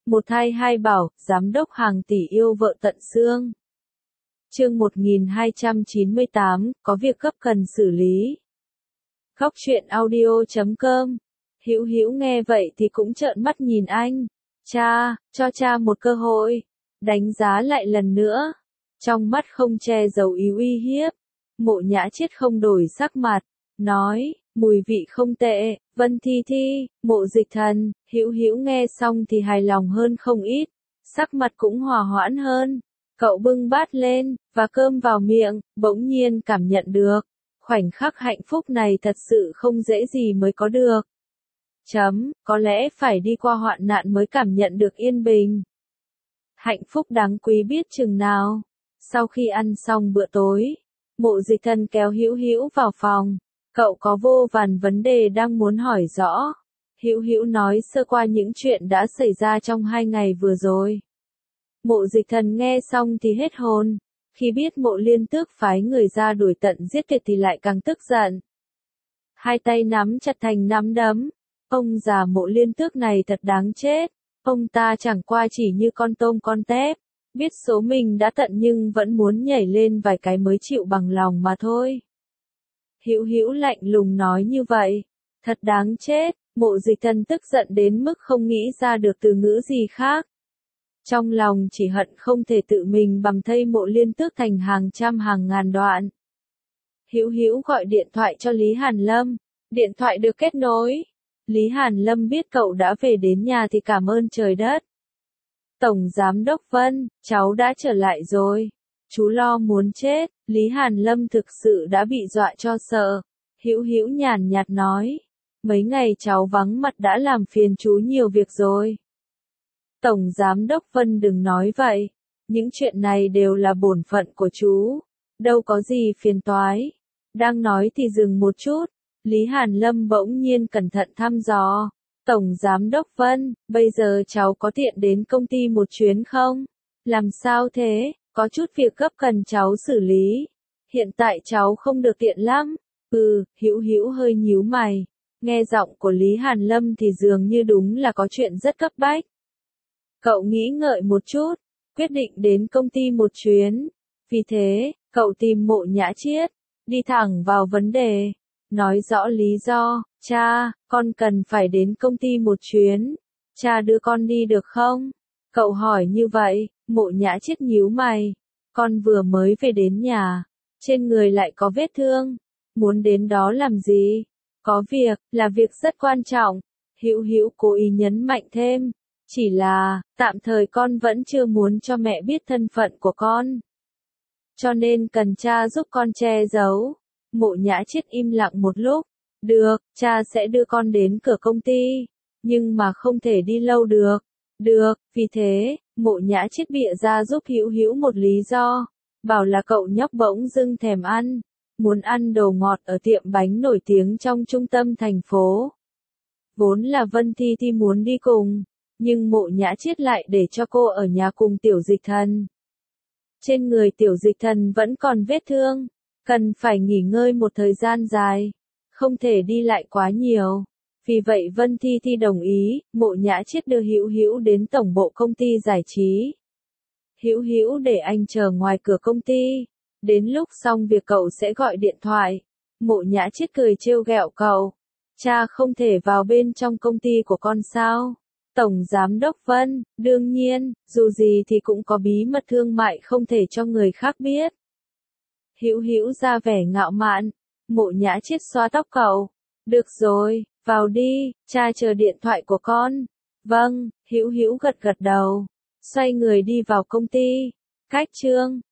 Một thai hai bảo, giám đốc hàng tỷ yêu vợ tận xương. Chương 1298, có việc gấp cần xử lý. Góc truyện audio.com. Hữu Hữu nghe vậy thì cũng trợn mắt nhìn anh. Cha, cho cha một cơ hội. Đánh giá lại lần nữa. Trong mắt không che giấu ý uy hiếp. Mộ Nhã Chiết không đổi sắc mặt. Nói, mùi vị không tệ, Vân Thi Thi, Mộ Dịch Thần. Hữu Hữu nghe xong thì hài lòng hơn không ít. Sắc mặt cũng hòa hoãn hơn. Cậu bưng bát lên, và cơm vào miệng, bỗng nhiên cảm nhận được. Khoảnh khắc hạnh phúc này thật sự không dễ gì mới có được. Có lẽ phải đi qua hoạn nạn mới cảm nhận được yên bình. Hạnh phúc đáng quý biết chừng nào. Sau khi ăn xong bữa tối, Mộ Dịch Thần kéo Hữu Hữu vào phòng. Cậu có vô vàn vấn đề đang muốn hỏi rõ. Hữu Hữu nói sơ qua những chuyện đã xảy ra trong 2 ngày vừa rồi. Mộ Dịch Thần nghe xong thì hết hồn. Khi biết Mộ Liên Tước phái người ra đuổi tận giết tuyệt thì lại càng tức giận. Hai tay nắm chặt thành nắm đấm. Ông già Mộ Liên Tước này thật đáng chết. Ông ta chẳng qua chỉ như con tôm con tép. Biết số mình đã tận nhưng vẫn muốn nhảy lên vài cái mới chịu bằng lòng mà thôi. Hữu Hữu lạnh lùng nói như vậy. Thật đáng chết. Mộ Dịch Thần tức giận đến mức không nghĩ ra được từ ngữ gì khác. Trong lòng chỉ hận không thể tự mình bầm thây Mộ Liên Tước thành hàng trăm hàng ngàn đoạn. Hữu Hữu gọi điện thoại cho Lý Hàn Lâm. Điện thoại được kết nối. Lý Hàn Lâm biết cậu đã về đến nhà thì cảm ơn trời đất. Tổng Giám đốc Vân, cháu đã trở lại rồi. Chú lo muốn chết. Lý Hàn Lâm thực sự đã bị dọa cho sợ. Hữu Hữu nhàn nhạt nói. Mấy ngày cháu vắng mặt đã làm phiền chú nhiều việc rồi. Tổng Giám đốc Vân đừng nói vậy. Những chuyện này đều là bổn phận của chú. Đâu có gì phiền toái. Đang nói thì dừng một chút. Lý Hàn Lâm bỗng nhiên cẩn thận thăm dò. Tổng Giám đốc Vân, bây giờ cháu có tiện đến công ty một chuyến không? Làm sao thế? Có chút việc gấp cần cháu xử lý. Hiện tại cháu không được tiện lắm. Hữu Hữu hơi nhíu mày. Nghe giọng của Lý Hàn Lâm thì dường như đúng là có chuyện rất cấp bách. Cậu nghĩ ngợi một chút, quyết định đến công ty một chuyến. Vì thế, cậu tìm Mộ Nhã Chiết, đi thẳng vào vấn đề, nói rõ lý do. Cha, con cần phải đến công ty một chuyến. Cha đưa con đi được không? Cậu hỏi như vậy, Mộ Nhã Chiết nhíu mày. Con vừa mới về đến nhà, trên người lại có vết thương. Muốn đến đó làm gì? Có việc, là việc rất quan trọng. Hữu Hữu cố ý nhấn mạnh thêm. Chỉ là, tạm thời con vẫn chưa muốn cho mẹ biết thân phận của con. Cho nên cần cha giúp con che giấu. Mộ Nhã Chiết im lặng một lúc. Được, cha sẽ đưa con đến cửa công ty. Nhưng mà không thể đi lâu được. Được, vì thế, Mộ Nhã Chiết bịa ra giúp Hữu Hữu một lý do. Bảo là cậu nhóc bỗng dưng thèm ăn. Muốn ăn đồ ngọt ở tiệm bánh nổi tiếng trong trung tâm thành phố. Vốn là Vân Thi Thi muốn đi cùng. Nhưng Mộ Nhã Chiết lại để cho cô ở nhà cùng Tiểu Dịch Thần. Trên người Tiểu Dịch Thần vẫn còn vết thương. Cần phải nghỉ ngơi một thời gian dài. Không thể đi lại quá nhiều. Vì vậy Vân Thi Thi đồng ý, Mộ Nhã Chiết đưa Hữu Hữu đến tổng bộ công ty giải trí. Hữu Hữu để anh chờ ngoài cửa công ty. Đến lúc xong việc cậu sẽ gọi điện thoại. Mộ Nhã Chiết cười trêu ghẹo cậu. Cha không thể vào bên trong công ty của con sao? Tổng Giám đốc Vân, đương nhiên, dù gì thì cũng có bí mật thương mại không thể cho người khác biết. Hữu Hữu ra vẻ ngạo mạn. Mộ Nhã Chiết xoa tóc cậu. Được rồi, vào đi, cha chờ điện thoại của con. Vâng, Hữu Hữu gật gật đầu. Xoay người đi vào công ty. Cách chương